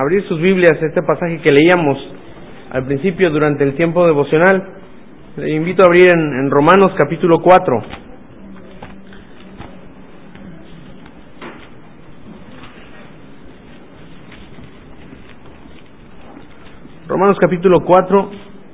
abrir sus Biblias a este pasaje que leíamos al principio durante el tiempo devocional. Le invito a abrir en Romanos capítulo 4. Romanos capítulo 4.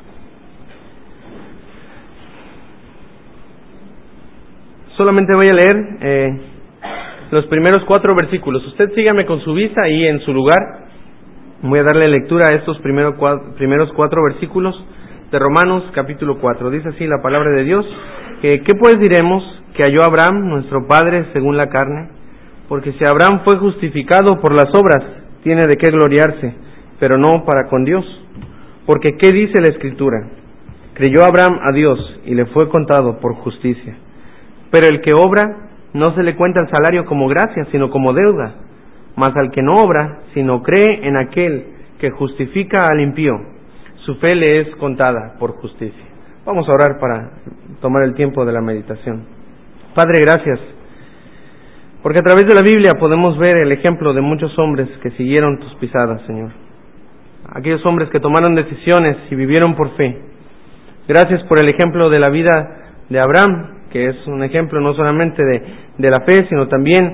Solamente voy a leer los primeros 4 versículos. Usted sígame con su vista ahí en su lugar. Voy a darle lectura a estos primeros 4 versículos de Romanos capítulo 4. Dice así la palabra de Dios: ¿qué pues diremos? Que halló Abraham, nuestro padre, según la carne. Porque si Abraham fue justificado por las obras, tiene de qué gloriarse, pero no para con Dios. Porque ¿qué dice la Escritura? Creyó Abraham a Dios y le fue contado por justicia. Pero el que obra, no se le cuenta el salario como gracia, sino como deuda. Mas al que no obra, sino cree en aquel que justifica al impío, su fe le es contada por justicia. Vamos a orar para tomar el tiempo de la meditación. Padre, gracias, porque a través de la Biblia podemos ver el ejemplo de muchos hombres que siguieron tus pisadas, Señor. Aquellos hombres que tomaron decisiones y vivieron por fe. Gracias por el ejemplo de la vida de Abraham, que es un ejemplo no solamente de la fe, sino también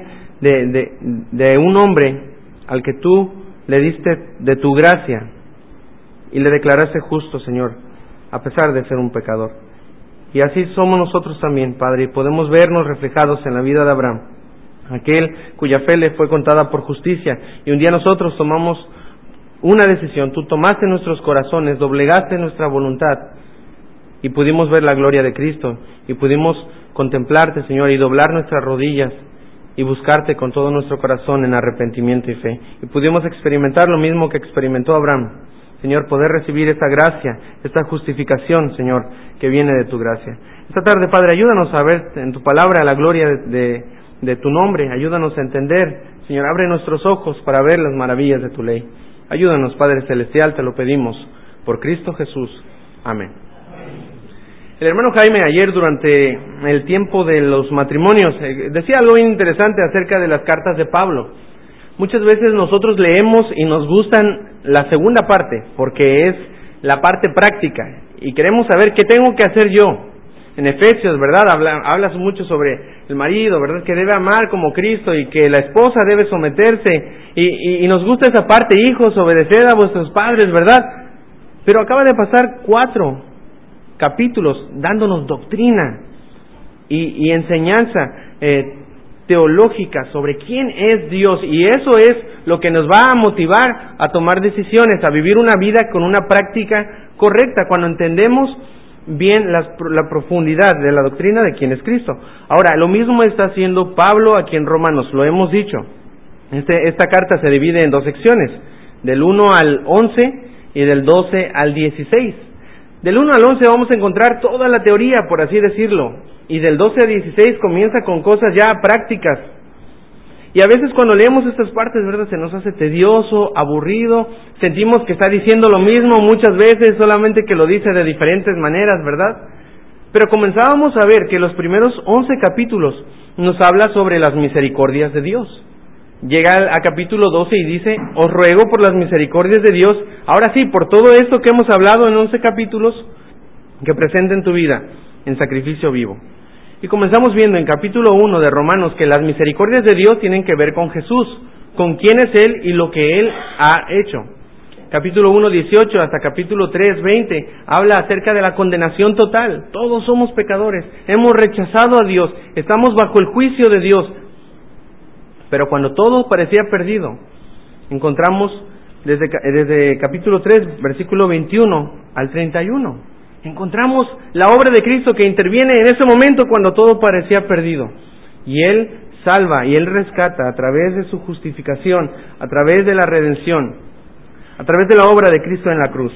de un hombre al que tú le diste de tu gracia y le declaraste justo, Señor, a pesar de ser un pecador. Y así somos nosotros también, Padre, y podemos vernos reflejados en la vida de Abraham, aquel cuya fe le fue contada por justicia, y un día nosotros tomamos una decisión. Tú tomaste nuestros corazones, doblegaste nuestra voluntad, y pudimos ver la gloria de Cristo, y pudimos contemplarte, Señor, y doblar nuestras rodillas, y buscarte con todo nuestro corazón en arrepentimiento y fe. Y pudimos experimentar lo mismo que experimentó Abraham, Señor, poder recibir esta gracia, esta justificación, Señor, que viene de tu gracia. Esta tarde, Padre, ayúdanos a ver en tu palabra la gloria de tu nombre. Ayúdanos a entender, Señor, abre nuestros ojos para ver las maravillas de tu ley. Ayúdanos, Padre Celestial, te lo pedimos, por Cristo Jesús. Amén. El hermano Jaime ayer durante el tiempo de los matrimonios decía algo bien interesante acerca de las cartas de Pablo. Muchas veces nosotros leemos y nos gustan la segunda parte, porque es la parte práctica, y queremos saber qué tengo que hacer yo. En Efesios, ¿verdad? Hablas mucho sobre el marido, ¿verdad? Que debe amar como Cristo y que la esposa debe someterse, y nos gusta esa parte: hijos, obedeced a vuestros padres, ¿verdad? Pero acaba de pasar 4 capítulos dándonos doctrina y enseñanza teológica sobre quién es Dios, y eso es lo que nos va a motivar a tomar decisiones, a vivir una vida con una práctica correcta, cuando entendemos bien la profundidad de la doctrina de quién es Cristo. Ahora, lo mismo está haciendo Pablo aquí en Romanos, lo hemos dicho. Esta carta se divide en 2 secciones, del 1 al 11 y del 12 al 16. Del 1 al 11 vamos a encontrar toda la teoría, por así decirlo, y del 12 al 16 comienza con cosas ya prácticas. Y a veces cuando leemos estas partes, ¿verdad?, se nos hace tedioso, aburrido, sentimos que está diciendo lo mismo muchas veces, solamente que lo dice de diferentes maneras, ¿verdad? Pero comenzábamos a ver que los primeros 11 capítulos nos habla sobre las misericordias de Dios. Llega a capítulo 12 y dice: os ruego por las misericordias de Dios, ahora sí, por todo esto que hemos hablado en 11 capítulos, que presenten tu vida en sacrificio vivo. Y comenzamos viendo en capítulo 1 de Romanos que las misericordias de Dios tienen que ver con Jesús, con quién es Él y lo que Él ha hecho. Capítulo 1, 18 hasta capítulo 3, 20 habla acerca de la condenación total. Todos somos pecadores, hemos rechazado a Dios, estamos bajo el juicio de Dios. Pero cuando todo parecía perdido, encontramos desde capítulo 3, versículo 21 al 31, encontramos la obra de Cristo que interviene en ese momento cuando todo parecía perdido. Y Él salva y Él rescata a través de su justificación, a través de la redención, a través de la obra de Cristo en la cruz.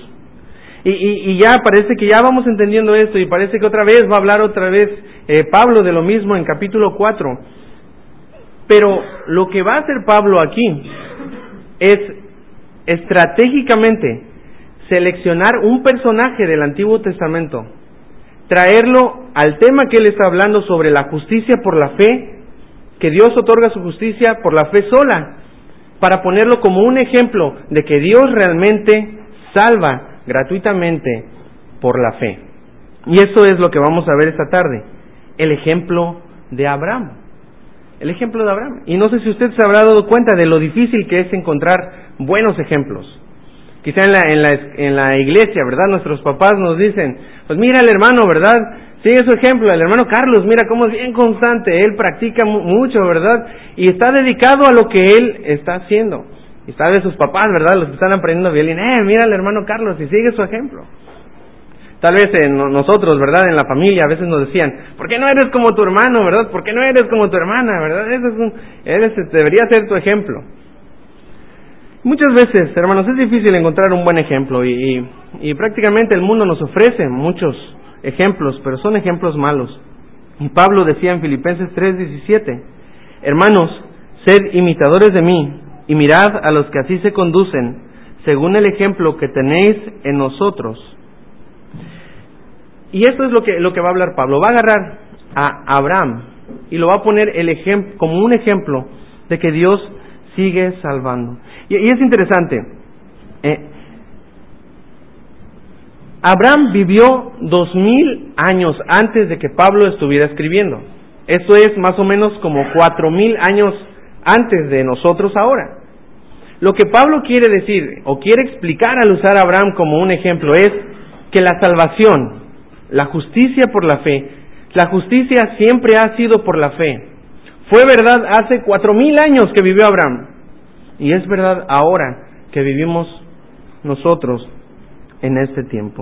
Y ya parece que ya vamos entendiendo esto, y parece que otra vez va a hablar Pablo de lo mismo en capítulo 4. Pero lo que va a hacer Pablo aquí es estratégicamente seleccionar un personaje del Antiguo Testamento, traerlo al tema que él está hablando sobre la justicia por la fe, que Dios otorga su justicia por la fe sola, para ponerlo como un ejemplo de que Dios realmente salva gratuitamente por la fe. Y eso es lo que vamos a ver esta tarde, el ejemplo de Abraham. El ejemplo de Abraham. Y no sé si usted se habrá dado cuenta de lo difícil que es encontrar buenos ejemplos. Quizá en la iglesia, ¿verdad? Nuestros papás nos dicen, pues mira el hermano, ¿verdad? Sigue su ejemplo, el hermano Carlos, mira cómo es bien constante, él practica mucho, ¿verdad? Y está dedicado a lo que él está haciendo. Y tal vez sus papás, ¿verdad? Los que están aprendiendo violín, mira al hermano Carlos y sigue su ejemplo. Tal vez nosotros, ¿verdad? En la familia a veces nos decían, ¿por qué no eres como tu hermano, verdad? ¿Por qué no eres como tu hermana, verdad? Debería ser tu ejemplo. Muchas veces, hermanos, es difícil encontrar un buen ejemplo y prácticamente el mundo nos ofrece muchos ejemplos, pero son ejemplos malos. Y Pablo decía en Filipenses 3:17, hermanos, sed imitadores de mí y mirad a los que así se conducen, según el ejemplo que tenéis en nosotros. Y esto es lo que va a hablar Pablo. Va a agarrar a Abraham y lo va a poner como un ejemplo de que Dios sigue salvando. Y es interesante. Abraham vivió 2000 años antes de que Pablo estuviera escribiendo. Esto es más o menos como 4000 años antes de nosotros ahora. Lo que Pablo quiere decir o quiere explicar al usar a Abraham como un ejemplo es que la salvación, la justicia por la fe, la justicia siempre ha sido por la fe. Fue verdad hace 4000 años que vivió Abraham y es verdad ahora que vivimos nosotros en este tiempo.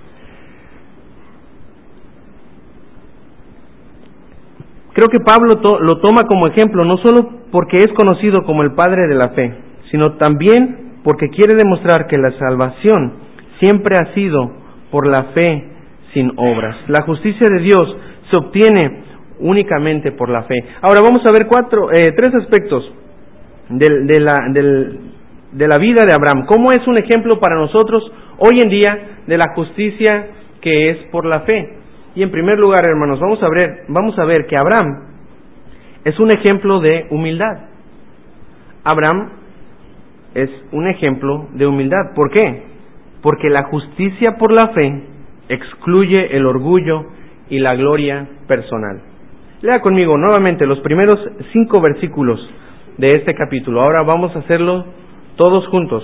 Creo que Pablo lo toma como ejemplo no solo porque es conocido como el padre de la fe, sino también porque quiere demostrar que la salvación siempre ha sido por la fe sin obras. La justicia de Dios se obtiene únicamente por la fe. Ahora vamos a ver tres aspectos de la vida de Abraham. ¿Cómo es un ejemplo para nosotros hoy en día de la justicia que es por la fe? Y en primer lugar, hermanos, vamos a ver que Abraham es un ejemplo de humildad. Abraham es un ejemplo de humildad. ¿Por qué? Porque la justicia por la fe excluye el orgullo y la gloria personal. Lea conmigo nuevamente los primeros 5 versículos de este capítulo. Ahora vamos a hacerlo todos juntos.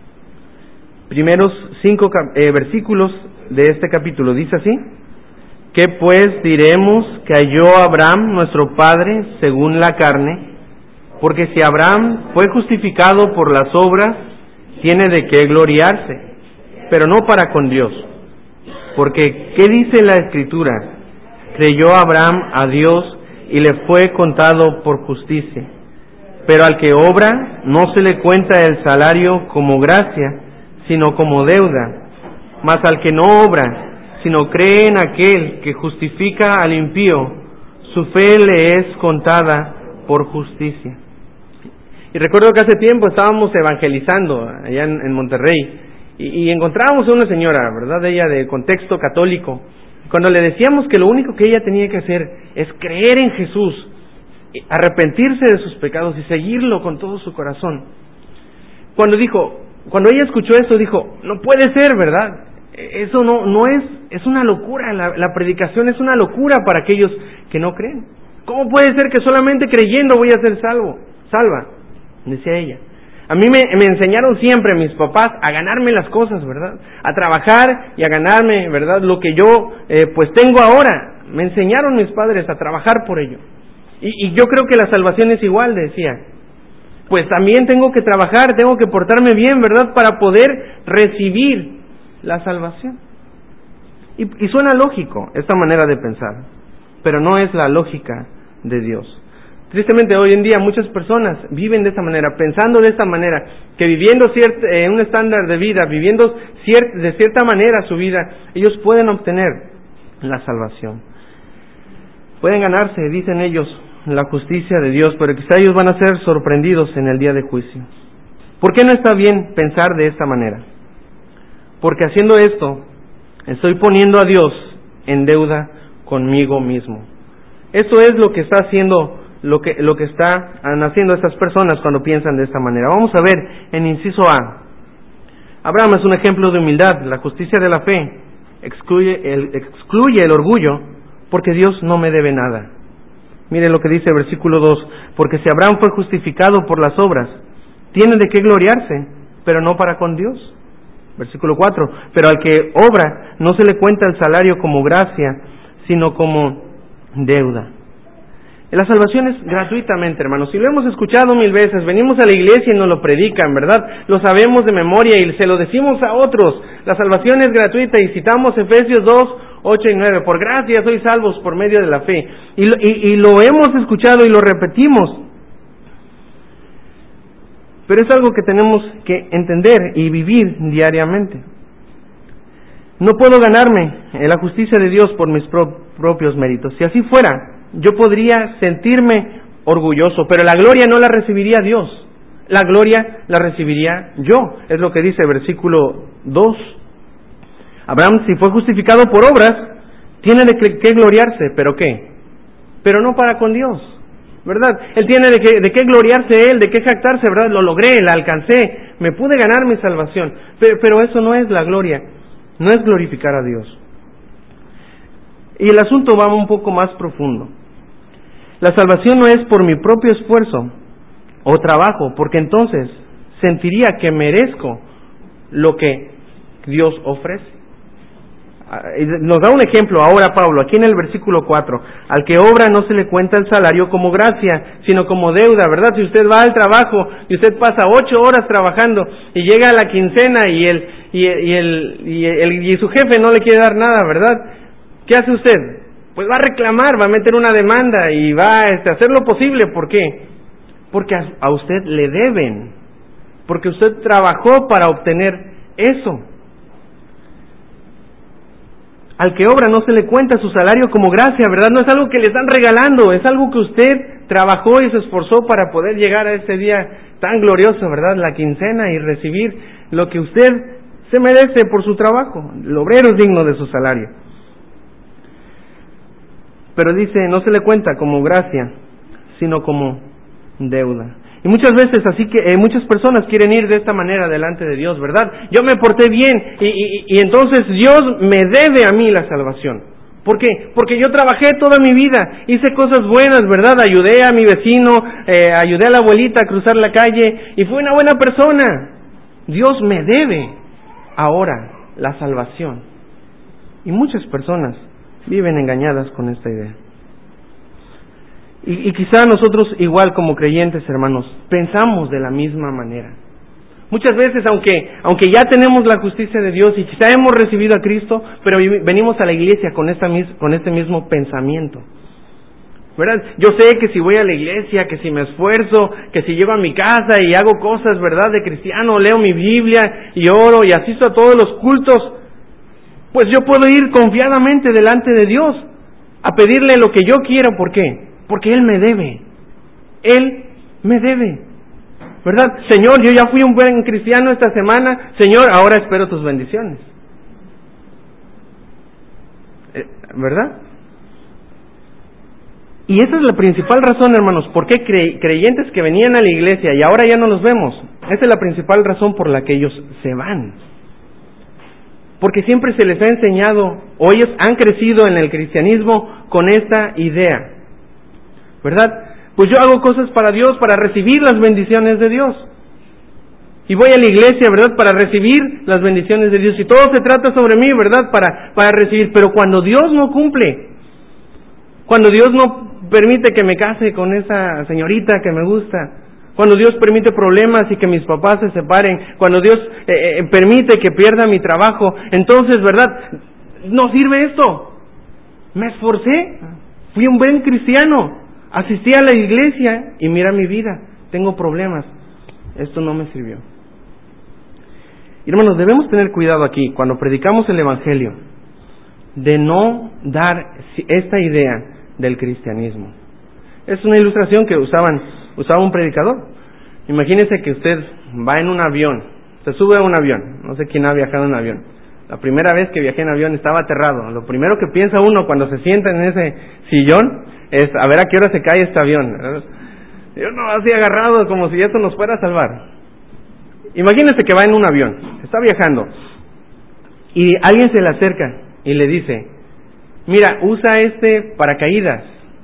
Primeros 5 versículos de este capítulo. Dice así: ¿qué pues diremos que halló Abraham nuestro padre según la carne? Porque si Abraham fue justificado por las obras, tiene de qué gloriarse, pero no para con Dios. Porque ¿qué dice la Escritura? Creyó Abraham a Dios y le fue contado por justicia. Pero al que obra no se le cuenta el salario como gracia, sino como deuda. Mas al que no obra, sino cree en aquel que justifica al impío, su fe le es contada por justicia. Y recuerdo que hace tiempo estábamos evangelizando allá en Monterrey y encontrábamos a una señora, ¿verdad? Ella de contexto católico. Cuando le decíamos que lo único que ella tenía que hacer es creer en Jesús, arrepentirse de sus pecados y seguirlo con todo su corazón. Cuando ella escuchó eso, dijo, no puede ser, ¿verdad? Eso no es una locura, la predicación es una locura para aquellos que no creen. ¿Cómo puede ser que solamente creyendo voy a ser salva? Decía ella. A mí me enseñaron siempre mis papás a ganarme las cosas, ¿verdad? A trabajar y a ganarme, ¿verdad? Lo que yo pues tengo ahora. Me enseñaron mis padres a trabajar por ello. Y yo creo que la salvación es igual, decía. Pues también tengo que trabajar, tengo que portarme bien, ¿verdad? Para poder recibir la salvación. Y suena lógico esta manera de pensar, pero no es la lógica de Dios. Tristemente hoy en día muchas personas viven de esta manera, pensando de esta manera, que viviendo un estándar de vida, viviendo de cierta manera su vida, ellos pueden obtener la salvación. Pueden ganarse, dicen ellos, la justicia de Dios, pero quizá ellos van a ser sorprendidos en el día de juicio. ¿Por qué no está bien pensar de esta manera? Porque haciendo esto, estoy poniendo a Dios en deuda conmigo mismo. Eso es lo que está haciendo lo que están haciendo estas personas cuando piensan de esta manera. Vamos a ver en inciso A. Abraham es un ejemplo de humildad. La justicia de la fe excluye el orgullo, porque Dios no me debe nada. Mire lo que dice el versículo 2. Porque si Abraham fue justificado por las obras, tiene de qué gloriarse, pero no para con Dios. Versículo 4. Pero al que obra no se le cuenta el salario como gracia, sino como deuda. La salvación es gratuitamente, hermanos, y lo hemos escuchado 1000 veces. Venimos a la iglesia y nos lo predican, ¿verdad? Lo sabemos de memoria y se lo decimos a otros. La salvación es gratuita y citamos Efesios 2, 8 y 9. Por gracia sois salvos por medio de la fe. Y lo hemos escuchado y lo repetimos. Pero es algo que tenemos que entender y vivir diariamente. No puedo ganarme en la justicia de Dios por mis propios méritos. Si así fuera, yo podría sentirme orgulloso, pero la gloria no la recibiría Dios. La gloria la recibiría yo. Es lo que dice el versículo 2. Abraham, si fue justificado por obras, tiene de qué gloriarse, ¿pero qué? Pero no para con Dios, ¿verdad? Él tiene de qué gloriarse él, de qué jactarse, ¿verdad? Lo logré, la alcancé, me pude ganar mi salvación. Pero eso no es la gloria, no es glorificar a Dios. Y el asunto va un poco más profundo. La salvación no es por mi propio esfuerzo o trabajo, porque entonces sentiría que merezco lo que Dios ofrece. Nos da un ejemplo ahora Pablo, aquí en el versículo 4. Al que obra no se le cuenta el salario como gracia, sino como deuda, ¿verdad? Si usted va al trabajo y usted pasa 8 horas trabajando y llega a la quincena y su jefe no le quiere dar nada, ¿verdad? ¿Qué hace usted? Pues va a reclamar, va a meter una demanda y va a hacer lo posible. ¿Por qué? Porque a usted le deben, porque usted trabajó para obtener eso. Al que obra no se le cuenta su salario como gracia, ¿verdad? No es algo que le están regalando, es algo que usted trabajó y se esforzó para poder llegar a ese día tan glorioso, ¿verdad? La quincena y recibir lo que usted se merece por su trabajo. El obrero es digno de su salario. Pero dice, no se le cuenta como gracia, sino como deuda. Y muchas veces así que muchas personas quieren ir de esta manera delante de Dios, ¿verdad? Yo me porté bien y entonces Dios me debe a mí la salvación. ¿Por qué? Porque yo trabajé toda mi vida, hice cosas buenas, ¿verdad? Ayudé a mi vecino, ayudé a la abuelita a cruzar la calle y fui una buena persona. Dios me debe ahora la salvación. Y muchas personas viven engañadas con esta idea. Y quizá nosotros igual como creyentes, hermanos, pensamos de la misma manera. Muchas veces, aunque ya tenemos la justicia de Dios y quizá hemos recibido a Cristo, pero venimos a la iglesia con este mismo pensamiento, ¿verdad? Yo sé que si voy a la iglesia, que si me esfuerzo, que si llego a mi casa y hago cosas, ¿verdad?, de cristiano, leo mi Biblia y oro y asisto a todos los cultos, pues yo puedo ir confiadamente delante de Dios a pedirle lo que yo quiero. ¿Por qué? Porque Él me debe. Él me debe, ¿verdad? Señor, yo ya fui un buen cristiano esta semana. Señor, ahora espero tus bendiciones. ¿Verdad? Y esa es la principal razón, hermanos, por qué creyentes que venían a la iglesia y ahora ya no los vemos. Esa es la principal razón por la que ellos se van. Porque siempre se les ha enseñado, o ellos han crecido en el cristianismo con esta idea, ¿verdad? Pues yo hago cosas para Dios, para recibir las bendiciones de Dios. Y voy a la iglesia, ¿verdad?, para recibir las bendiciones de Dios. Y todo se trata sobre mí, ¿verdad?, para recibir. Pero cuando Dios no cumple, cuando Dios no permite que me case con esa señorita que me gusta, cuando Dios permite problemas y que mis papás se separen, cuando Dios permite que pierda mi trabajo, entonces, ¿verdad?, no sirve esto. Me esforcé, fui un buen cristiano, asistí a la iglesia y mira mi vida, tengo problemas. Esto no me sirvió. Y hermanos, debemos tener cuidado aquí, cuando predicamos el Evangelio, de no dar esta idea del cristianismo. Es una ilustración que usaba un predicador. Imagínese que usted va en un avión, se sube a un avión, no sé quién ha viajado en un avión, La primera vez que viajé en avión estaba aterrado. Lo primero que piensa uno cuando se sienta en ese sillón es a ver a qué hora se cae este avión. Yo no, así agarrado como si esto nos fuera a salvar. Imagínese que va en un avión, está viajando y alguien se le acerca y le dice: mira, usa este paracaídas,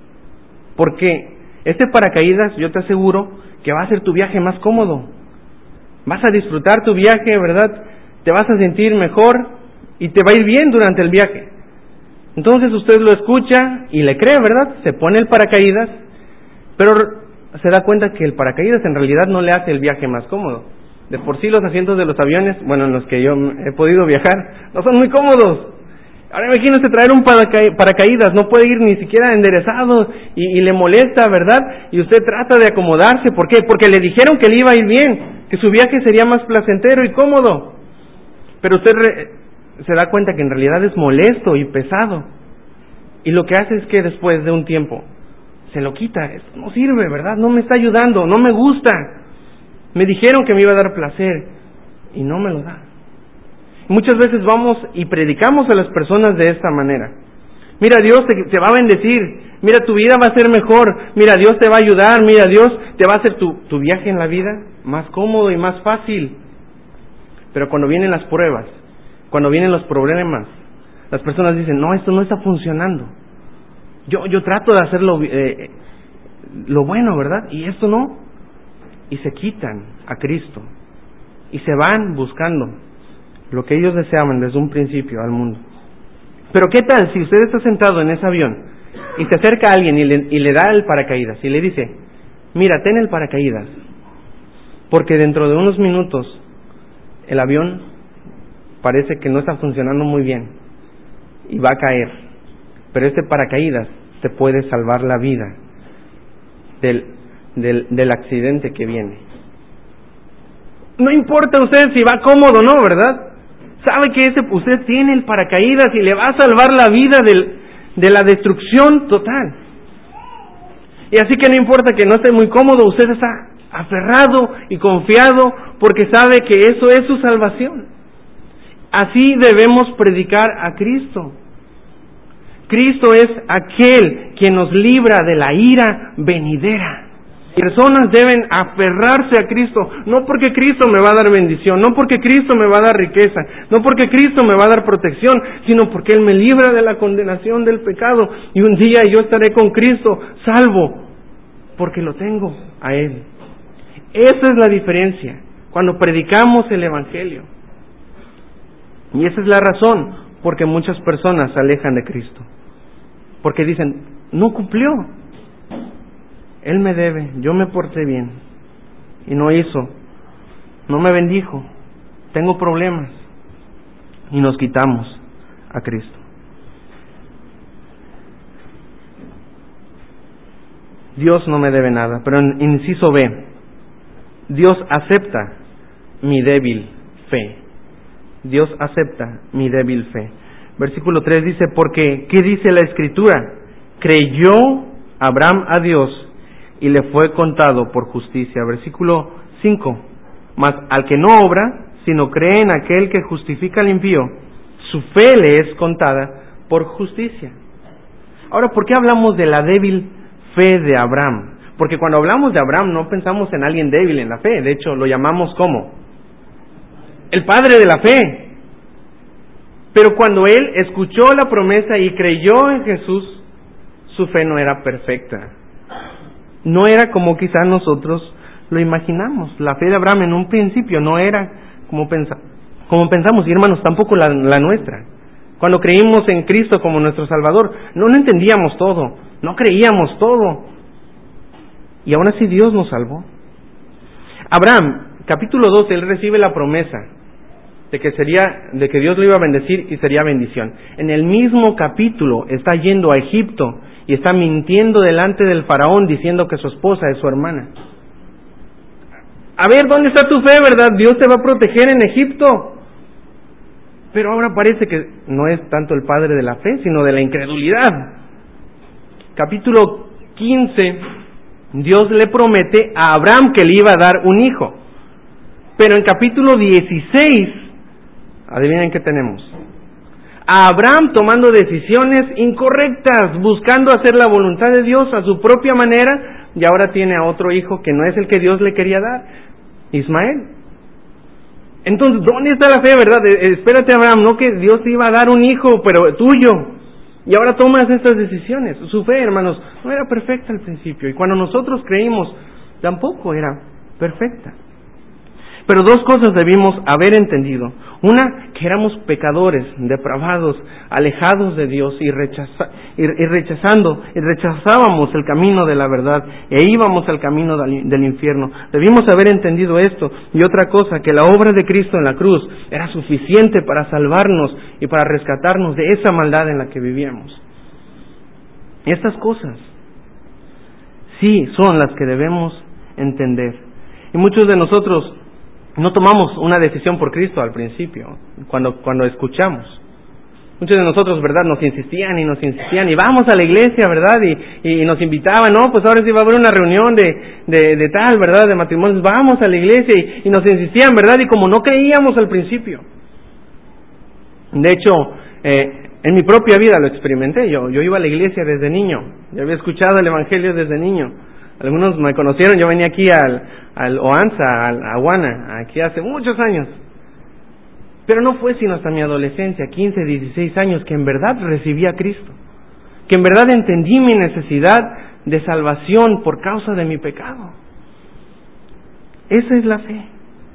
porque este paracaídas yo te aseguro que va a hacer tu viaje más cómodo. Vas a disfrutar tu viaje, ¿verdad? Te vas a sentir mejor y te va a ir bien durante el viaje. Entonces usted lo escucha y le cree, ¿verdad? Se pone el paracaídas, pero se da cuenta que el paracaídas en realidad no le hace el viaje más cómodo. De por sí los asientos de los aviones, bueno, en los que yo he podido viajar, no son muy cómodos. Ahora imagínese traer un paracaídas, no puede ir ni siquiera enderezado y le molesta, ¿verdad? Y usted trata de acomodarse, ¿por qué? Porque le dijeron que le iba a ir bien, que su viaje sería más placentero y cómodo. Pero usted se da cuenta que en realidad es molesto y pesado. Y lo que hace es que después de un tiempo se lo quita. Esto no sirve, ¿verdad? No me está ayudando, no me gusta. Me dijeron que me iba a dar placer y no me lo da. Muchas veces vamos y predicamos a las personas de esta manera. Mira, Dios te va a bendecir. Mira, tu vida va a ser mejor. Mira, Dios te va a ayudar. Mira, Dios te va a hacer tu viaje en la vida más cómodo y más fácil. Pero cuando vienen las pruebas, cuando vienen los problemas, las personas dicen: no, esto no está funcionando. Yo trato de hacer lo bueno, ¿verdad? Y esto no. Y se quitan a Cristo y se van buscando lo que ellos deseaban desde un principio al mundo. Pero ¿qué tal si usted está sentado en ese avión y se acerca a alguien y le da el paracaídas y le dice: mira, ten el paracaídas, porque dentro de unos minutos el avión parece que no está funcionando muy bien y va a caer, pero este paracaídas te puede salvar la vida del accidente que viene? No importa usted si va cómodo o no, ¿verdad? Sabe que usted tiene el paracaídas y le va a salvar la vida de la destrucción total. Y así que no importa que no esté muy cómodo, usted está aferrado y confiado porque sabe que eso es su salvación. Así debemos predicar a Cristo. Cristo es aquel quien nos libra de la ira venidera. Personas deben aferrarse a Cristo, no porque Cristo me va a dar bendición, no porque Cristo me va a dar riqueza, no porque Cristo me va a dar protección, sino porque Él me libra de la condenación del pecado y un día yo estaré con Cristo salvo porque lo tengo a Él. Esa es la diferencia cuando predicamos el Evangelio. Y esa es la razón porque muchas personas se alejan de Cristo, porque dicen: no cumplió. Él me debe, yo me porté bien y no hizo, no me bendijo, tengo problemas, y nos quitamos a Cristo. Dios no me debe nada, pero en inciso B, Dios acepta mi débil fe. Dios acepta mi débil fe. Versículo 3 dice: porque, ¿qué dice la Escritura? Creyó Abraham a Dios y le fue contado por justicia. Versículo 5: mas al que no obra, sino cree en aquel que justifica al impío, su fe le es contada por justicia. Ahora, ¿por qué hablamos de la débil fe de Abraham? Porque cuando hablamos de Abraham no pensamos en alguien débil en la fe. De hecho, lo llamamos ¿cómo? El padre de la fe. Pero cuando él escuchó la promesa y creyó en Jesús, su fe no era perfecta. No era como quizás nosotros lo imaginamos. La fe de Abraham en un principio no era como pensamos, y hermanos, tampoco la nuestra. Cuando creímos en Cristo como nuestro Salvador, no entendíamos todo, no creíamos todo, y aún así Dios nos salvó. Abraham, capítulo 12, él recibe la promesa de que Dios lo iba a bendecir y sería bendición. En el mismo capítulo está yendo a Egipto y está mintiendo delante del faraón diciendo que su esposa es su hermana. A ver, ¿dónde está tu fe, verdad? Dios te va a proteger en Egipto. Pero ahora parece que no es tanto el padre de la fe, sino de la incredulidad. Capítulo 15, Dios le promete a Abraham que le iba a dar un hijo. Pero en capítulo 16, Adivinen qué tenemos. A Abraham tomando decisiones incorrectas, buscando hacer la voluntad de Dios a su propia manera, y ahora tiene a otro hijo que no es el que Dios le quería dar, Ismael. Entonces, ¿dónde está la fe, verdad? Espérate, Abraham, no que Dios te iba a dar un hijo, pero tuyo. Y ahora tomas estas decisiones. Su fe, hermanos, no era perfecta al principio. Y cuando nosotros creímos, tampoco era perfecta. Pero dos cosas debimos haber entendido. Una, que éramos pecadores, depravados, alejados de Dios y rechazábamos el camino de la verdad e íbamos al camino del infierno. Debimos haber entendido esto. Y otra cosa, que la obra de Cristo en la cruz era suficiente para salvarnos y para rescatarnos de esa maldad en la que vivíamos. Estas cosas sí son las que debemos entender. Y muchos de nosotros no tomamos una decisión por Cristo al principio, cuando escuchamos. Muchos de nosotros, ¿verdad?, nos insistían y vamos a la iglesia, ¿verdad? Y nos invitaban, no, pues ahora sí va a haber una reunión de tal, ¿verdad?, de matrimonios, vamos a la iglesia y nos insistían, ¿verdad? Y como no creíamos al principio. De hecho, en mi propia vida lo experimenté. Yo iba a la iglesia desde niño, yo había escuchado el evangelio desde niño. Algunos me conocieron, yo venía aquí al Oanza, al Aguana, aquí hace muchos años. Pero no fue sino hasta mi adolescencia, 15, 16 años, que en verdad recibí a Cristo. Que en verdad entendí mi necesidad de salvación por causa de mi pecado. Esa es la fe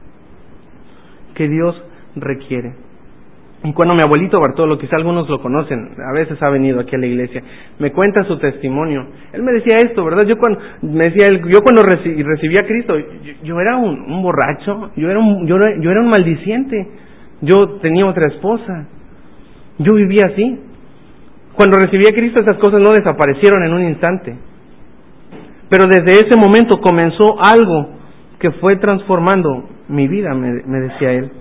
que Dios requiere. Y cuando mi abuelito Bartolo, quizá algunos lo conocen, a veces ha venido aquí a la iglesia, me cuenta su testimonio. Él me decía esto, ¿verdad? Yo cuando recibí a Cristo, yo era un borracho, yo era un maldiciente. Yo tenía otra esposa. Yo vivía así. Cuando recibí a Cristo, esas cosas no desaparecieron en un instante. Pero desde ese momento comenzó algo que fue transformando mi vida, me decía él.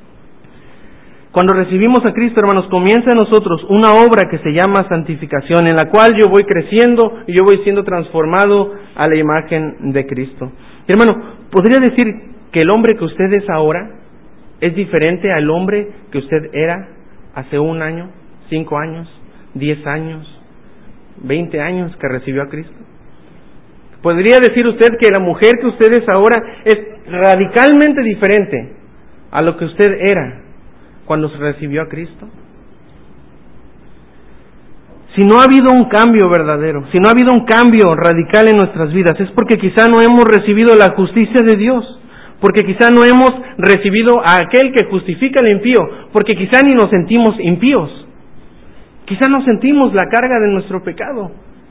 Cuando recibimos a Cristo, hermanos, comienza en nosotros una obra que se llama santificación, en la cual yo voy creciendo y yo voy siendo transformado a la imagen de Cristo. Y hermano, ¿podría decir que el hombre que usted es ahora es diferente al hombre que usted era hace 1 año, 5 años, 10 años, 20 años que recibió a Cristo? ¿Podría decir usted que la mujer que usted es ahora es radicalmente diferente a lo que usted era cuando se recibió a Cristo? Si no ha habido un cambio verdadero, si no ha habido un cambio radical en nuestras vidas, es porque quizá no hemos recibido la justicia de Dios, porque quizá no hemos recibido a aquel que justifica al impío, porque quizá ni nos sentimos impíos, quizá no sentimos la carga de nuestro pecado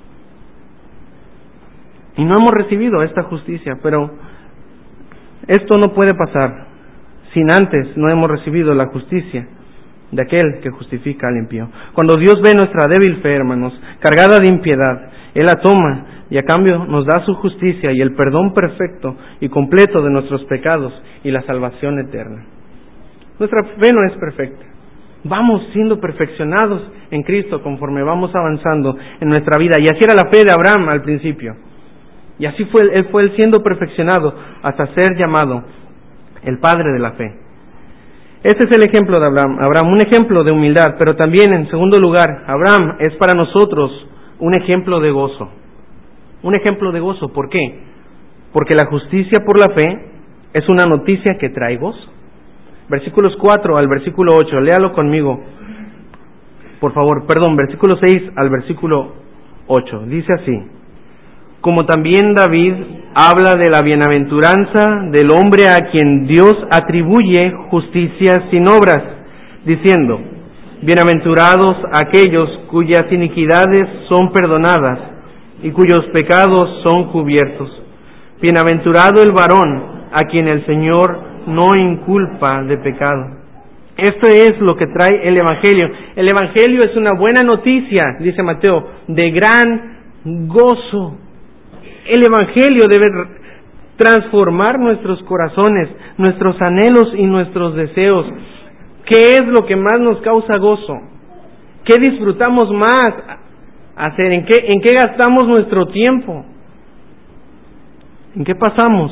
y no hemos recibido esta justicia. Pero esto no puede pasar sin antes no hemos recibido la justicia de aquel que justifica al impío. Cuando Dios ve nuestra débil fe, hermanos, cargada de impiedad, Él la toma y a cambio nos da su justicia y el perdón perfecto y completo de nuestros pecados y la salvación eterna. Nuestra fe no es perfecta. Vamos siendo perfeccionados en Cristo conforme vamos avanzando en nuestra vida. Y así era la fe de Abraham al principio. Y así él fue siendo perfeccionado hasta ser llamado el padre de la fe. Este es el ejemplo de Abraham, un ejemplo de humildad, pero también, en segundo lugar, Abraham es para nosotros un ejemplo de gozo. Un ejemplo de gozo, ¿por qué? Porque la justicia por la fe es una noticia que trae gozo. Versículos 4 al versículo 8, léalo conmigo, por favor, versículo 6 al versículo 8, dice así: como también David habla de la bienaventuranza del hombre a quien Dios atribuye justicia sin obras, diciendo: bienaventurados aquellos cuyas iniquidades son perdonadas y cuyos pecados son cubiertos. Bienaventurado el varón a quien el Señor no inculpa de pecado. Esto es lo que trae el Evangelio. El Evangelio es una buena noticia, dice Mateo, de gran gozo. El Evangelio debe transformar nuestros corazones, nuestros anhelos y nuestros deseos. ¿Qué es lo que más nos causa gozo? ¿Qué disfrutamos más hacer? ¿En qué gastamos nuestro tiempo? ¿En qué pasamos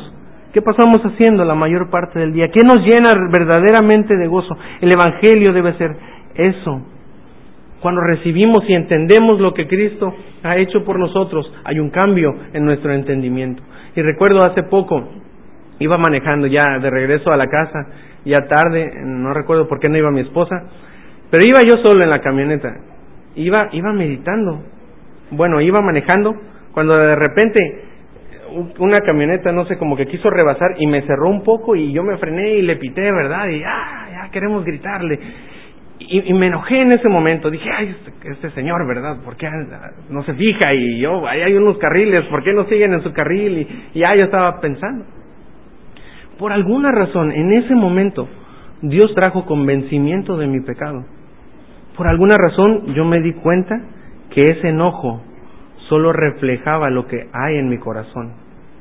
¿Qué pasamos haciendo la mayor parte del día? ¿Qué nos llena verdaderamente de gozo? El Evangelio debe ser eso. Cuando recibimos y entendemos lo que Cristo ha hecho por nosotros, hay un cambio en nuestro entendimiento. Y recuerdo hace poco, iba manejando ya de regreso a la casa, ya tarde, no recuerdo por qué no iba mi esposa, pero iba yo solo en la camioneta, iba meditando, iba manejando, cuando de repente una camioneta, no sé, como que quiso rebasar y me cerró un poco y yo me frené y le pité, ¿verdad? Y ya queremos gritarle. Y me enojé en ese momento, dije, ay, este señor, ¿verdad? ¿Por qué no se fija? Y ahí hay unos carriles, ¿por qué no siguen en su carril? Y yo estaba pensando. Por alguna razón, en ese momento, Dios trajo convencimiento de mi pecado. Por alguna razón, yo me di cuenta que ese enojo solo reflejaba lo que hay en mi corazón.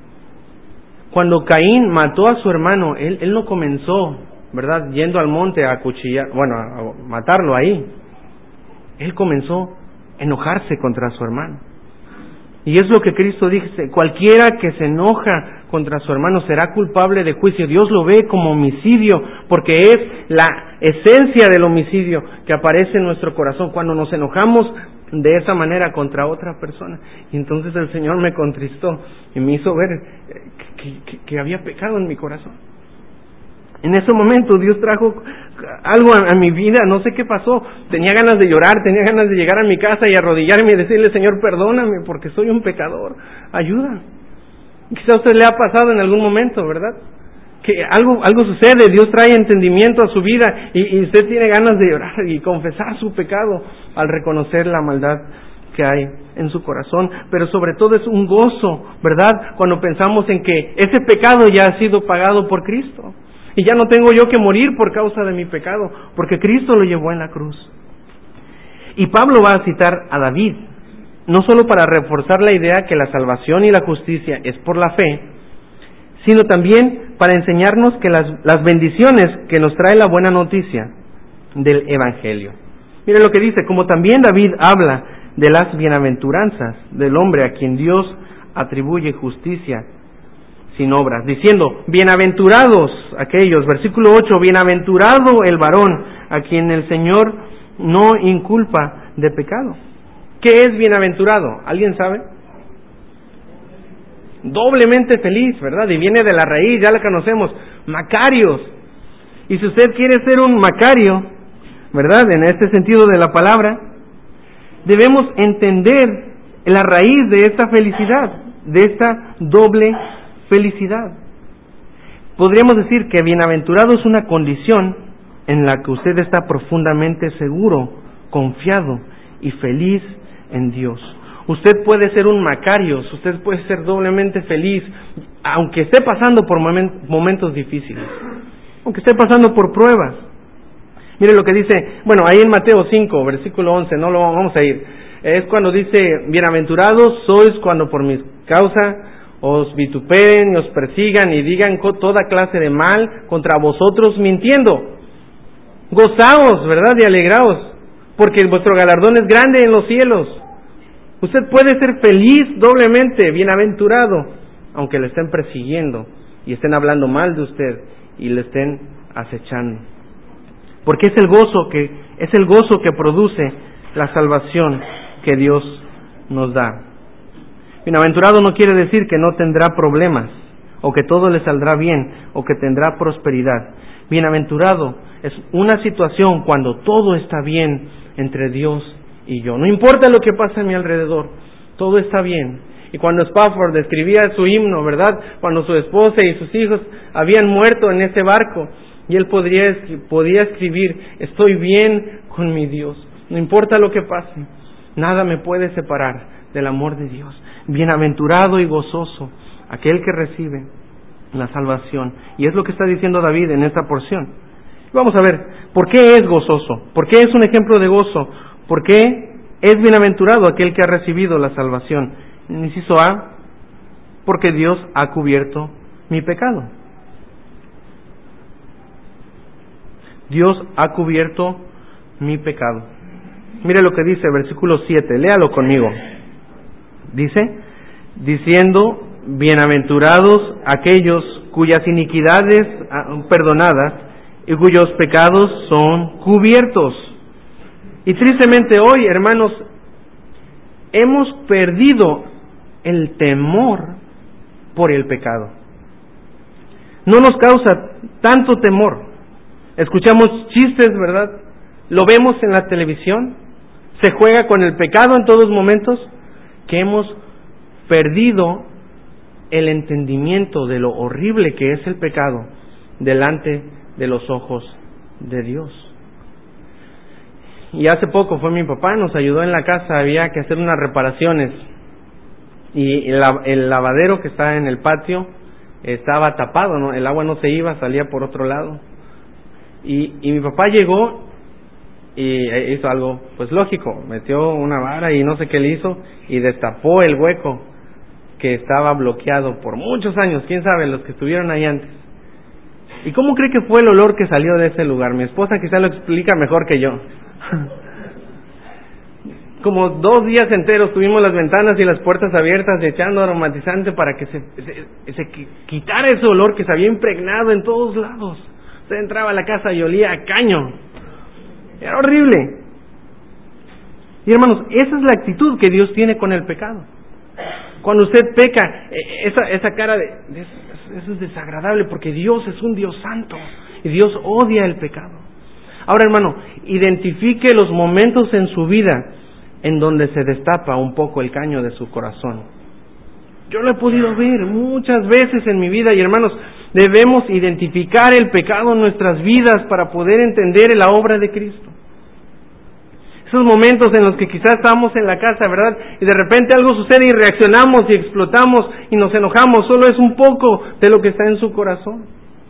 Cuando Caín mató a su hermano, él no comenzó, ¿verdad?, yendo al monte a acuchillar, a matarlo ahí. Él comenzó a enojarse contra su hermano. Y es lo que Cristo dice: cualquiera que se enoja contra su hermano será culpable de juicio. Dios lo ve como homicidio, porque es la esencia del homicidio que aparece en nuestro corazón cuando nos enojamos de esa manera contra otra persona. Y entonces el Señor me contristó y me hizo ver que había pecado en mi corazón. En ese momento Dios trajo algo a mi vida, no sé qué pasó. Tenía ganas de llorar, tenía ganas de llegar a mi casa y arrodillarme y decirle: Señor, perdóname porque soy un pecador, ayuda. Quizá a usted le ha pasado en algún momento, ¿verdad? Que algo sucede, Dios trae entendimiento a su vida y usted tiene ganas de llorar y confesar su pecado al reconocer la maldad que hay en su corazón. Pero sobre todo es un gozo, ¿verdad?, cuando pensamos en que ese pecado ya ha sido pagado por Cristo. Y ya no tengo yo que morir por causa de mi pecado, porque Cristo lo llevó en la cruz. Y Pablo va a citar a David, no solo para reforzar la idea que la salvación y la justicia es por la fe, sino también para enseñarnos que las bendiciones que nos trae la buena noticia del Evangelio. Mire lo que dice: como también David habla de las bienaventuranzas del hombre a quien Dios atribuye justicia sin obras, diciendo: bienaventurados aquellos, versículo 8, bienaventurado el varón a quien el Señor no inculpa de pecado. ¿Qué es bienaventurado? ¿Alguien sabe? Doblemente feliz, ¿verdad? Y viene de la raíz, ya la conocemos, macarios. Y si usted quiere ser un macario, ¿verdad?, en este sentido de la palabra, debemos entender la raíz de esta felicidad, de esta doble felicidad. Podríamos decir que bienaventurado es una condición en la que usted está profundamente seguro, confiado y feliz en Dios. Usted puede ser un macario, usted puede ser doblemente feliz, aunque esté pasando por momentos difíciles, aunque esté pasando por pruebas. Mire lo que dice, ahí en Mateo 5, versículo 11, no lo vamos a ir. Es cuando dice: bienaventurados sois cuando por mi causa os vituperen y os persigan y digan toda clase de mal contra vosotros mintiendo. Gozaos, ¿verdad?, y alegraos, porque vuestro galardón es grande en los cielos. Usted puede ser feliz doblemente, bienaventurado, aunque le estén persiguiendo y estén hablando mal de usted y le estén acechando. Porque es el gozo que produce la salvación que Dios nos da. Bienaventurado no quiere decir que no tendrá problemas, o que todo le saldrá bien, o que tendrá prosperidad. Bienaventurado es una situación cuando todo está bien entre Dios y yo. No importa lo que pasa a mi alrededor, todo está bien. Y cuando Spafford escribía su himno, ¿verdad?, cuando su esposa y sus hijos habían muerto en ese barco, y él podía escribir: estoy bien con mi Dios, no importa lo que pase, nada me puede separar del amor de Dios. Bienaventurado y gozoso aquel que recibe la salvación. Y es lo que está diciendo David en esta porción. Vamos a ver, ¿por qué es gozoso? ¿Por qué es un ejemplo de gozo? ¿Por qué es bienaventurado aquel que ha recibido la salvación? Inciso A: porque Dios ha cubierto mi pecado. Dios ha cubierto mi pecado. Mire lo que dice versículo 7, léalo conmigo. Dice: diciendo: bienaventurados aquellos cuyas iniquidades perdonadas y cuyos pecados son cubiertos. Y tristemente hoy, hermanos, hemos perdido el temor por el pecado. No nos causa tanto temor. Escuchamos chistes, ¿verdad? Lo vemos en la televisión. Se juega con el pecado en todos momentos, que hemos perdido el entendimiento de lo horrible que es el pecado delante de los ojos de Dios. Y hace poco fue mi papá, nos ayudó en la casa, había que hacer unas reparaciones y el lavadero que está en el patio estaba tapado, ¿no? El agua no se iba, salía por otro lado. Y mi papá llegó y hizo algo pues lógico, metió una vara y no sé qué le hizo y destapó el hueco que estaba bloqueado por muchos años, quién sabe, los que estuvieron ahí antes. ¿Y cómo cree que fue el olor que salió de ese lugar? Mi esposa quizá lo explica mejor que yo. Como 2 días enteros tuvimos las ventanas y las puertas abiertas echando aromatizante para que se quitara ese olor que se había impregnado en todos lados. Usted entraba a la casa y olía a caño. Era horrible. Y hermanos, esa es la actitud que Dios tiene con el pecado. Cuando usted peca, esa cara eso es desagradable porque Dios es un Dios santo y Dios odia el pecado. Ahora, hermano, identifique los momentos en su vida en donde se destapa un poco el caño de su corazón. Yo lo he podido ver muchas veces en mi vida y hermanos, debemos identificar el pecado en nuestras vidas para poder entender la obra de Cristo. Esos momentos en los que quizás estamos en la casa, ¿verdad? Y de repente algo sucede y reaccionamos y explotamos y nos enojamos, solo es un poco de lo que está en su corazón.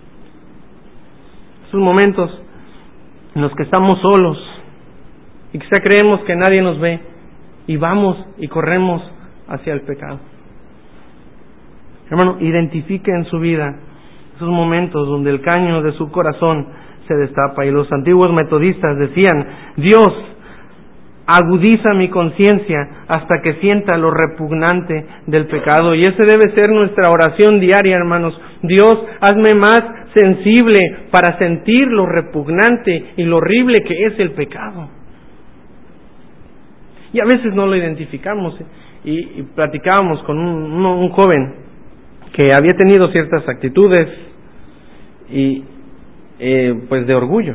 Esos momentos en los que estamos solos y quizá creemos que nadie nos ve y vamos y corremos hacia el pecado. Hermano, identifique en su vida esos momentos donde el caño de su corazón se destapa. Y los antiguos metodistas decían: Dios, agudiza mi conciencia hasta que sienta lo repugnante del pecado. Y ese debe ser nuestra oración diaria, hermanos. Dios, hazme más sensible para sentir lo repugnante y lo horrible que es el pecado. Y a veces no lo identificamos. Y platicábamos con un joven que había tenido ciertas actitudes y pues de orgullo.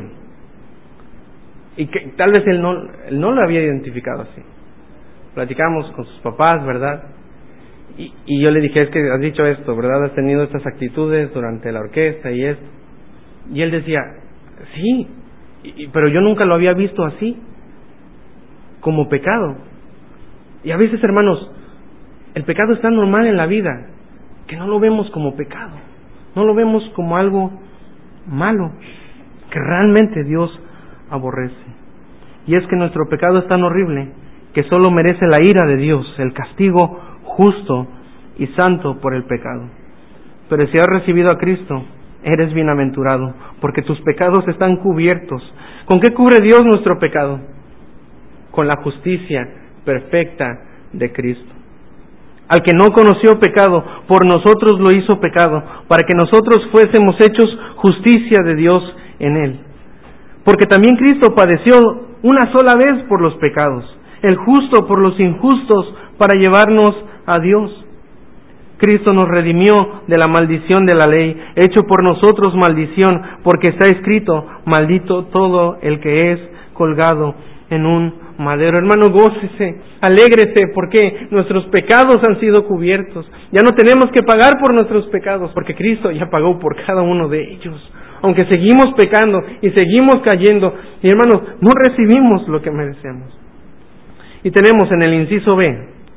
Y que tal vez él no lo había identificado así. Platicamos con sus papás, ¿verdad? Y yo le dije: es que has dicho esto, ¿verdad? Has tenido estas actitudes durante la orquesta y esto. Y él decía: sí, pero yo nunca lo había visto así, como pecado. Y a veces, hermanos, el pecado es tan normal en la vida que no lo vemos como pecado, no lo vemos como algo malo, que realmente Dios aborrece. Y es que nuestro pecado es tan horrible que solo merece la ira de Dios, el castigo justo y santo por el pecado. Pero si has recibido a Cristo, eres bienaventurado, porque tus pecados están cubiertos. ¿Con qué cubre Dios nuestro pecado? Con la justicia perfecta de Cristo. Al que no conoció pecado, por nosotros lo hizo pecado, para que nosotros fuésemos hechos justicia de Dios en él. Porque también Cristo padeció una sola vez por los pecados, el justo por los injustos, para llevarnos a Dios. Cristo nos redimió de la maldición de la ley, hecho por nosotros maldición, porque está escrito: maldito todo el que es colgado en un madero. Hermano, gócese, alégrese, porque nuestros pecados han sido cubiertos. Ya no tenemos que pagar por nuestros pecados, porque Cristo ya pagó por cada uno de ellos. Aunque seguimos pecando y seguimos cayendo, y hermanos, no recibimos lo que merecemos. Y tenemos en el inciso B: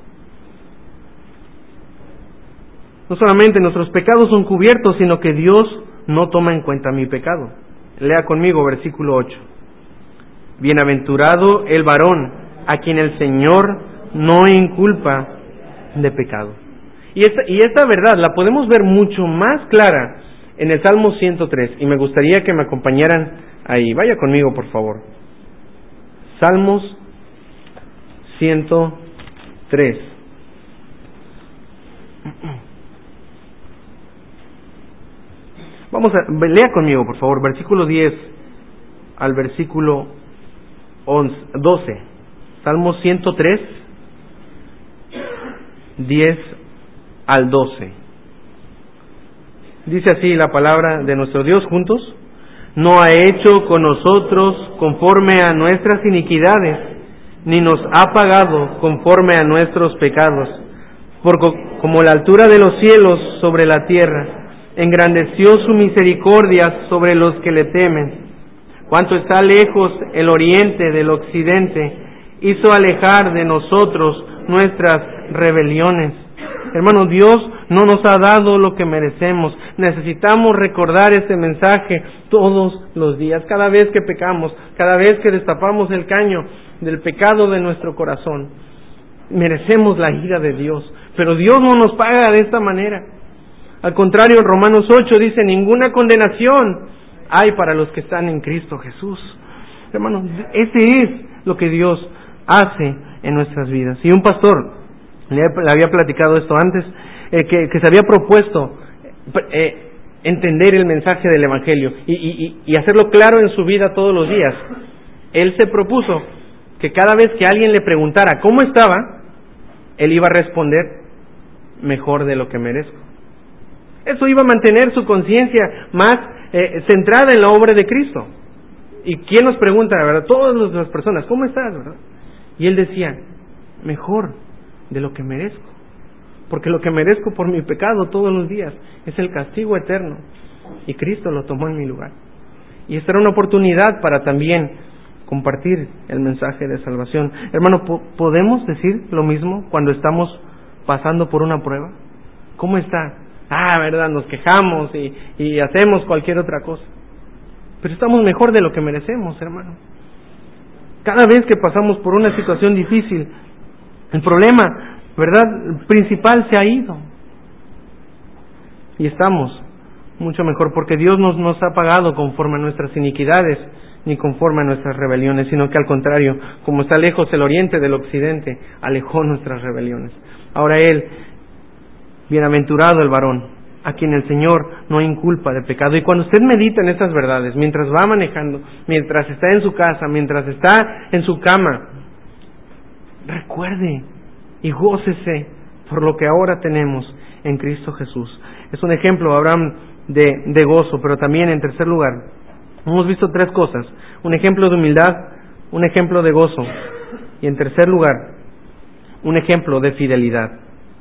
no solamente nuestros pecados son cubiertos, sino que Dios no toma en cuenta mi pecado. Lea conmigo versículo 8. Bienaventurado el varón a quien el Señor no inculpa de pecado. Y esta verdad la podemos ver mucho más clara en el Salmo 103, y me gustaría que me acompañaran ahí. Vaya conmigo, por favor. Salmos 103. Lea conmigo, por favor, versículo 10 al versículo 12. Salmo 103, 10 al 12. Dice así la palabra de nuestro Dios juntos: no ha hecho con nosotros conforme a nuestras iniquidades, ni nos ha pagado conforme a nuestros pecados. Como la altura de los cielos sobre la tierra, engrandeció su misericordia sobre los que le temen. Cuanto está lejos el oriente del occidente, hizo alejar de nosotros nuestras rebeliones. Hermano, Dios no nos ha dado lo que merecemos. Necesitamos recordar este mensaje todos los días, cada vez que pecamos, cada vez que destapamos el caño del pecado de nuestro corazón. Merecemos la ira de Dios, pero Dios no nos paga de esta manera. Al contrario, en Romanos 8 dice: ninguna condenación hay para los que están en Cristo Jesús. Hermanos, ese es lo que Dios hace en nuestras vidas. Y un pastor le había platicado esto antes, que se había propuesto entender el mensaje del Evangelio y hacerlo claro en su vida todos los días. Él se propuso que cada vez que alguien le preguntara cómo estaba, él iba a responder: mejor de lo que merezco. Eso iba a mantener su conciencia más centrada en la obra de Cristo. ¿Y quién nos pregunta, verdad? Todas las personas: ¿cómo estás, verdad? Y él decía: mejor de lo que merezco, porque lo que merezco por mi pecado todos los días es el castigo eterno, y Cristo lo tomó en mi lugar. Y esta era una oportunidad para también compartir el mensaje de salvación. Hermano, ¿podemos decir lo mismo cuando estamos pasando por una prueba? ¿Cómo está? ¿Verdad? Nos quejamos y hacemos cualquier otra cosa, pero estamos mejor de lo que merecemos, hermano. Cada vez que pasamos por una situación difícil, el problema, ¿verdad?, principal se ha ido. Y estamos mucho mejor, porque Dios nos ha pagado conforme a nuestras iniquidades, ni conforme a nuestras rebeliones, sino que al contrario, como está lejos el oriente del occidente, alejó nuestras rebeliones. Ahora bienaventurado el varón a quien el Señor no inculpa de pecado. Y cuando usted medita en estas verdades, mientras va manejando, mientras está en su casa, mientras está en su cama, recuerde y gócese por lo que ahora tenemos en Cristo Jesús. Es un ejemplo, Abraham, de gozo, pero también, en tercer lugar, hemos visto tres cosas: un ejemplo de humildad, un ejemplo de gozo, y en tercer lugar, un ejemplo de fidelidad.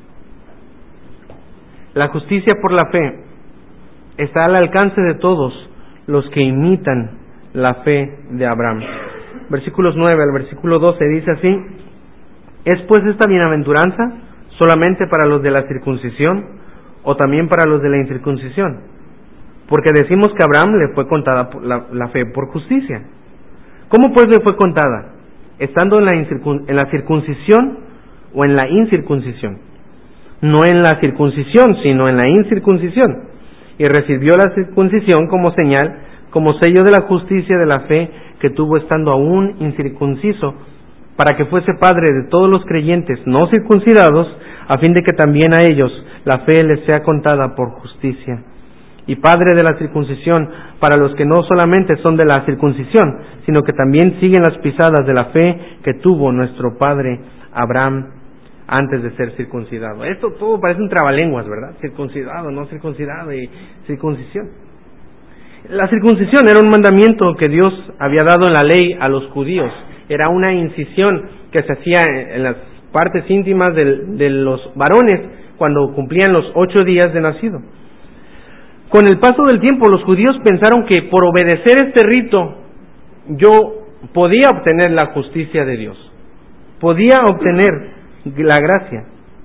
La justicia por la fe está al alcance de todos los que imitan la fe de Abraham. Versículos 9 al versículo 12 dice así: ¿es pues esta bienaventuranza solamente para los de la circuncisión, o también para los de la incircuncisión? Porque decimos que a Abraham le fue contada la fe por justicia. ¿Cómo pues le fue contada? ¿Estando en la circuncisión o en la incircuncisión? No en la circuncisión, sino en la incircuncisión. Y recibió la circuncisión como señal, como sello de la justicia de la fe que tuvo estando aún incircunciso, para que fuese padre de todos los creyentes no circuncidados, a fin de que también a ellos la fe les sea contada por justicia. Y padre de la circuncisión para los que no solamente son de la circuncisión, sino que también siguen las pisadas de la fe que tuvo nuestro padre Abraham antes de ser circuncidado. Esto todo parece un trabalenguas, ¿verdad? Circuncidado, no circuncidado y circuncisión. La circuncisión era un mandamiento que Dios había dado en la ley a los judíos. Era una incisión que se hacía en las partes íntimas de los varones cuando cumplían los 8 días de nacido. Con el paso del tiempo, los judíos pensaron que por obedecer este rito yo podía obtener la justicia de Dios, podía obtener la gracia.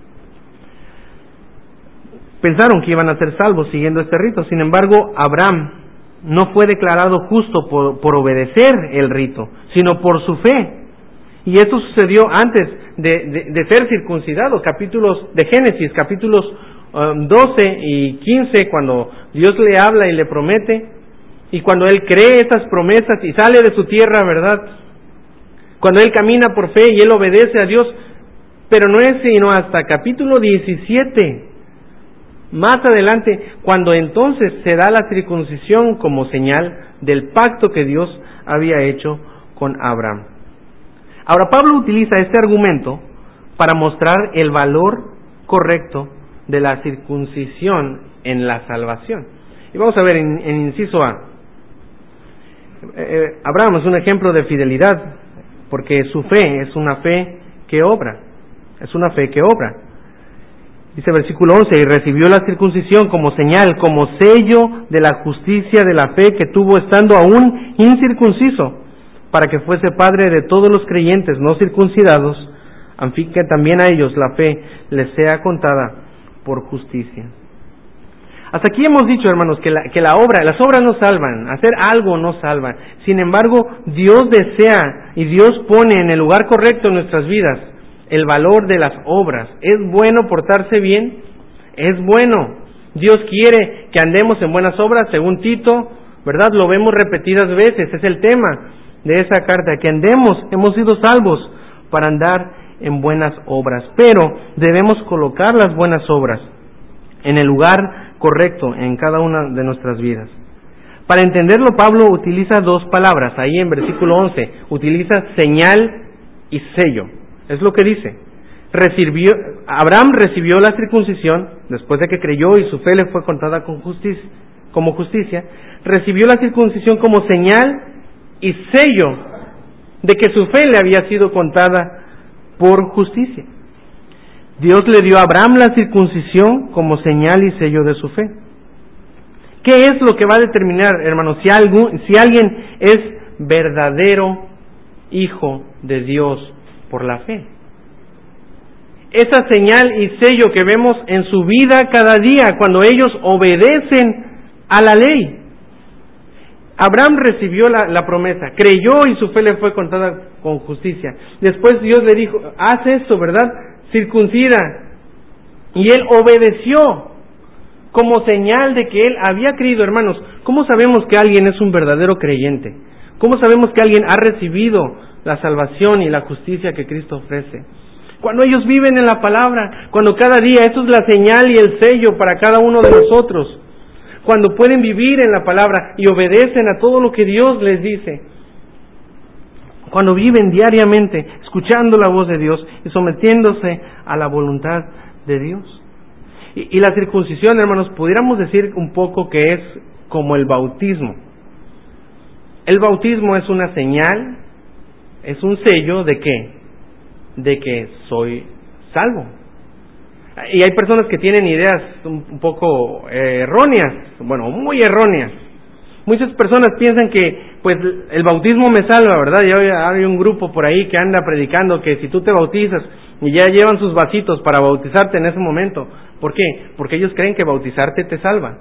Pensaron que iban a ser salvos siguiendo este rito. Sin embargo, Abraham no fue declarado justo por obedecer el rito, sino por su fe. Y esto sucedió antes de ser circuncidado. Capítulos de Génesis, capítulos 12 y 15, cuando Dios le habla y le promete, y cuando él cree estas promesas y sale de su tierra, ¿verdad? Cuando él camina por fe y él obedece a Dios. Pero no es sino hasta capítulo 17 más adelante, cuando entonces se da la circuncisión como señal del pacto que Dios había hecho con Abraham. Ahora, Pablo utiliza este argumento para mostrar el valor correcto de la circuncisión en la salvación. Y vamos a ver en inciso A. Abraham es un ejemplo de fidelidad, porque su fe es una fe que obra. Es una fe que obra. Dice versículo 11, y recibió la circuncisión como señal, como sello de la justicia de la fe que tuvo estando aún incircunciso, para que fuese padre de todos los creyentes no circuncidados, a fin que también a ellos la fe les sea contada por justicia. Hasta aquí hemos dicho, hermanos, que las obras no salvan, hacer algo no salva. Sin embargo, Dios desea y Dios pone en el lugar correcto en nuestras vidas el valor de las obras. ¿Es bueno portarse bien? Es bueno. Dios quiere que andemos en buenas obras, según Tito, ¿verdad? Lo vemos repetidas veces, es el tema de esa carta, que hemos sido salvos para andar en buenas obras. Pero debemos colocar las buenas obras en el lugar correcto en cada una de nuestras vidas. Para entenderlo, Pablo utiliza dos palabras, ahí en versículo 11, utiliza señal y sello. Es lo que dice. Abraham recibió la circuncisión después de que creyó y su fe le fue contada como justicia. Recibió la circuncisión como señal y sello de que su fe le había sido contada por justicia. Dios le dio a Abraham la circuncisión como señal y sello de su fe. ¿Qué es lo que va a determinar, hermanos, si alguien es verdadero hijo de Dios por la fe? Esa señal y sello que vemos en su vida cada día, cuando ellos obedecen a la ley. Abraham recibió la promesa, creyó y su fe le fue contada con justicia. Después Dios le dijo, haz esto, ¿verdad? Circuncida. Y él obedeció como señal de que él había creído. Hermanos, ¿cómo sabemos que alguien es un verdadero creyente? ¿Cómo sabemos que alguien ha recibido la salvación y la justicia que Cristo ofrece? Cuando ellos viven en la palabra, cuando cada día, eso es la señal y el sello para cada uno de nosotros. Cuando pueden vivir en la palabra y obedecen a todo lo que Dios les dice. Cuando viven diariamente escuchando la voz de Dios y sometiéndose a la voluntad de Dios. Y la circuncisión, hermanos, pudiéramos decir un poco que es como el bautismo. El bautismo es una señal, es un sello de ¿qué? De que soy salvo. Y hay personas que tienen ideas un poco erróneas, bueno, muy erróneas. Muchas personas piensan que pues el bautismo me salva, ¿verdad? Ya hay un grupo por ahí que anda predicando que si tú te bautizas y ya llevan sus vasitos para bautizarte en ese momento. ¿Por qué? Porque ellos creen que bautizarte te salva.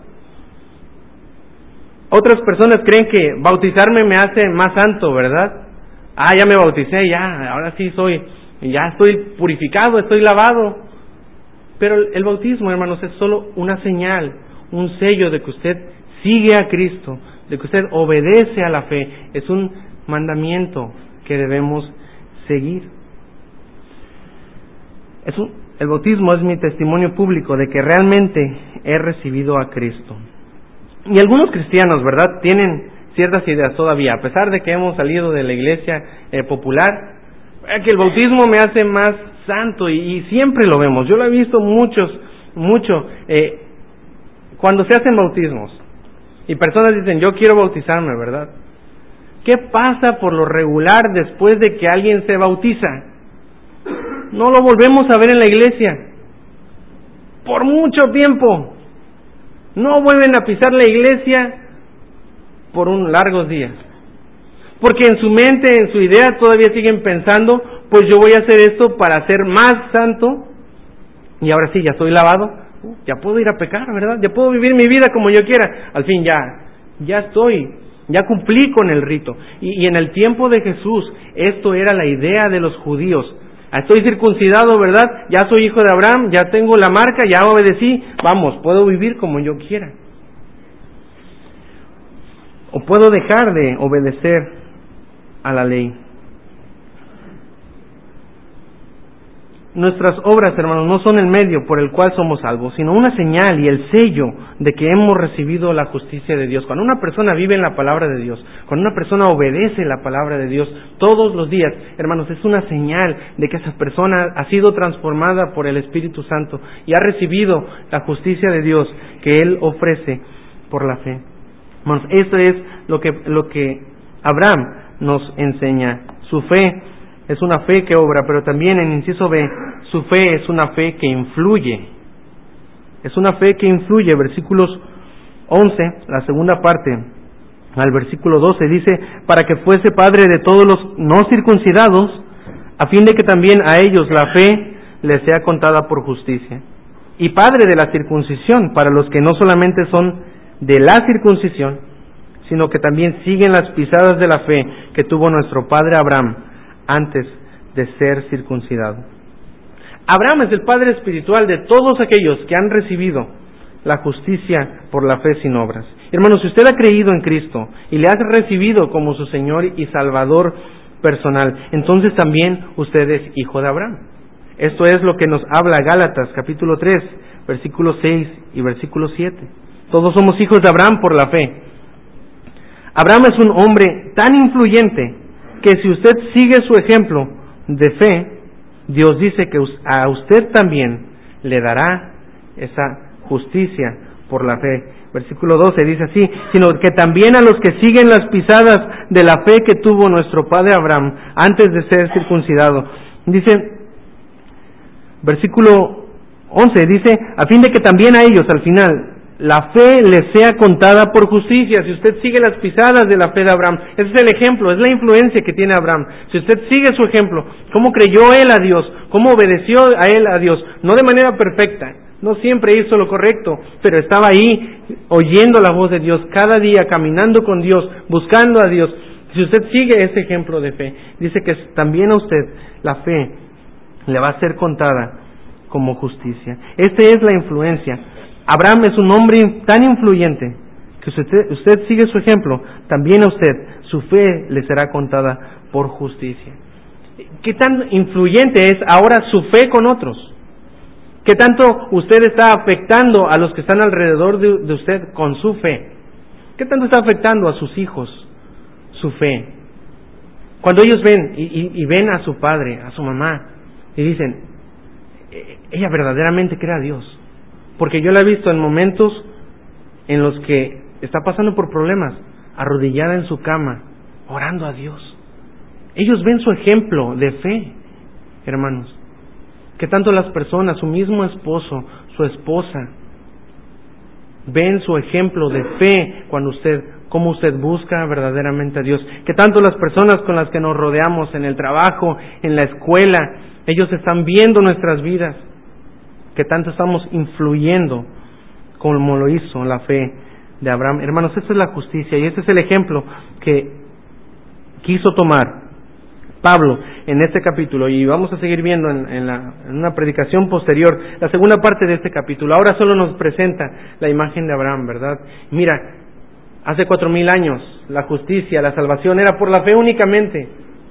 Otras personas creen que bautizarme me hace más santo, ¿verdad? Ya me bauticé, ahora sí ya estoy purificado, estoy lavado. Pero el bautismo, hermanos, es solo una señal, un sello de que usted sigue a Cristo, de que usted obedece a la fe. Es un mandamiento que debemos seguir. El bautismo es mi testimonio público de que realmente he recibido a Cristo. Y algunos cristianos, ¿verdad?, tienen ciertas ideas todavía, a pesar de que hemos salido de la iglesia popular, que el bautismo me hace más santo y siempre lo vemos. Yo lo he visto mucho cuando se hacen bautismos y personas dicen, yo quiero bautizarme, ¿verdad? ¿Qué pasa por lo regular después de que alguien se bautiza? No lo volvemos a ver en la iglesia por mucho tiempo. No vuelven a pisar la iglesia por largos días. Porque en su mente, en su idea, todavía siguen pensando, pues yo voy a hacer esto para ser más santo, y ahora sí, ya estoy lavado, ya puedo ir a pecar, ¿verdad? Ya puedo vivir mi vida como yo quiera. Al fin ya cumplí con el rito. Y en el tiempo de Jesús, esto era la idea de los judíos. Estoy circuncidado, ¿verdad? Ya soy hijo de Abraham, ya tengo la marca, ya obedecí, vamos, puedo vivir como yo quiera. O puedo dejar de obedecer a la ley. nuestras obras, hermanos, no son el medio por el cual somos salvos, sino una señal y el sello de que hemos recibido la justicia de Dios. Cuando una persona vive en la palabra de Dios, cuando una persona obedece la palabra de Dios todos los días, hermanos, es una señal de que esa persona ha sido transformada por el Espíritu Santo y ha recibido la justicia de Dios que Él ofrece por la fe. Hermanos, esto es lo que Abraham nos enseña. Su fe es una fe que obra, pero también en inciso B, su fe es una fe que influye. Es una fe que influye. Versículos 11, la segunda parte, al versículo 12, dice, para que fuese padre de todos los no circuncidados, a fin de que también a ellos la fe les sea contada por justicia. Y padre de la circuncisión, para los que no solamente son de la circuncisión, sino que también siguen las pisadas de la fe que tuvo nuestro padre Abraham antes de ser circuncidado. Abraham es el padre espiritual de todos aquellos que han recibido la justicia por la fe sin obras. Hermanos, si usted ha creído en Cristo y le ha recibido como su Señor y Salvador personal, entonces también usted es hijo de Abraham. Esto es lo que nos habla Gálatas capítulo 3, versículos 6 y versículo 7. Todos somos hijos de Abraham por la fe. Abraham es un hombre tan influyente que si usted sigue su ejemplo de fe, Dios dice que a usted también le dará esa justicia por la fe. Versículo 12 dice así, sino que también a los que siguen las pisadas de la fe que tuvo nuestro padre Abraham antes de ser circuncidado. Dice, versículo 11 dice, a fin de que también a ellos al final la fe les sea contada por justicia. Si usted sigue las pisadas de la fe de Abraham, ese es el ejemplo, es la influencia que tiene Abraham. Si usted sigue su ejemplo, cómo creyó él a Dios, cómo obedeció a él a Dios, no de manera perfecta, no siempre hizo lo correcto, pero estaba ahí oyendo la voz de Dios cada día, caminando con Dios, buscando a Dios. Si usted sigue ese ejemplo de fe, dice que también a usted la fe le va a ser contada como justicia. Esta es la influencia. Abraham es un hombre tan influyente que si usted sigue su ejemplo, también a usted su fe le será contada por justicia. ¿Qué tan influyente es ahora su fe con otros? ¿Qué tanto usted está afectando a los que están alrededor de usted con su fe? ¿Qué tanto está afectando a sus hijos su fe? Cuando ellos ven y ven a su padre, a su mamá, y dicen, ella verdaderamente cree a Dios. Porque yo la he visto en momentos en los que está pasando por problemas, arrodillada en su cama, orando a Dios. Ellos ven su ejemplo de fe, hermanos. Que tanto las personas, su mismo esposo, su esposa, ven su ejemplo de fe cómo usted busca verdaderamente a Dios. Que tanto las personas con las que nos rodeamos en el trabajo, en la escuela, ellos están viendo nuestras vidas. Que tanto estamos influyendo como lo hizo la fe de Abraham. Hermanos, esta es la justicia y este es el ejemplo que quiso tomar Pablo en este capítulo, y vamos a seguir viendo en una predicación posterior la segunda parte de este capítulo. Ahora solo nos presenta la imagen de Abraham, ¿verdad? Mira, hace 4,000 años la justicia, la salvación era por la fe únicamente.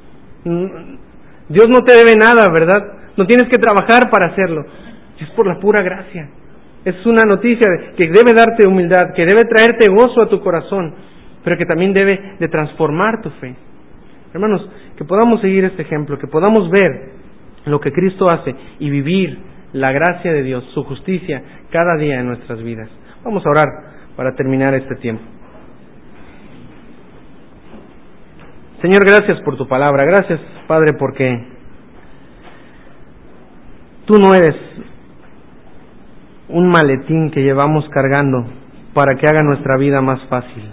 Dios no te debe nada, ¿verdad? No tienes que trabajar para hacerlo. Es por la pura gracia. Es una noticia que debe darte humildad, que debe traerte gozo a tu corazón, pero que también debe de transformar tu fe. Hermanos, que podamos seguir este ejemplo, que podamos ver lo que Cristo hace y vivir la gracia de Dios, su justicia, cada día en nuestras vidas. Vamos a orar para terminar este tiempo. Señor, gracias por tu palabra. Gracias, Padre, porque tú no eres un maletín que llevamos cargando para que haga nuestra vida más fácil.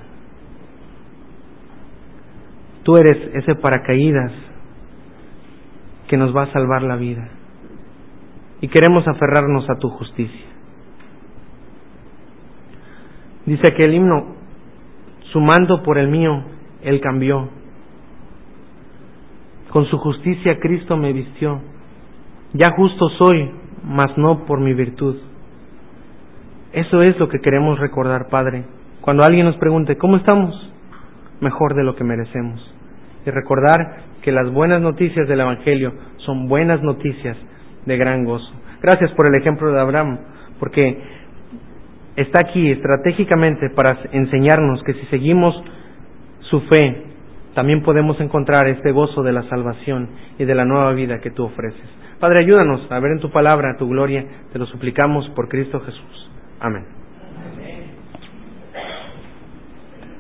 Tú eres ese paracaídas que nos va a salvar la vida. Y queremos aferrarnos a tu justicia. Dice aquel himno, su mando por el mío, Él cambió. Con su justicia Cristo me vistió. Ya justo soy, mas no por mi virtud. Eso es lo que queremos recordar, Padre. Cuando alguien nos pregunte, ¿cómo estamos? Mejor de lo que merecemos. Y recordar que las buenas noticias del Evangelio son buenas noticias de gran gozo. Gracias por el ejemplo de Abraham, porque está aquí estratégicamente para enseñarnos que si seguimos su fe, también podemos encontrar este gozo de la salvación y de la nueva vida que tú ofreces. Padre, ayúdanos a ver en tu palabra tu gloria, te lo suplicamos por Cristo Jesús. Amén.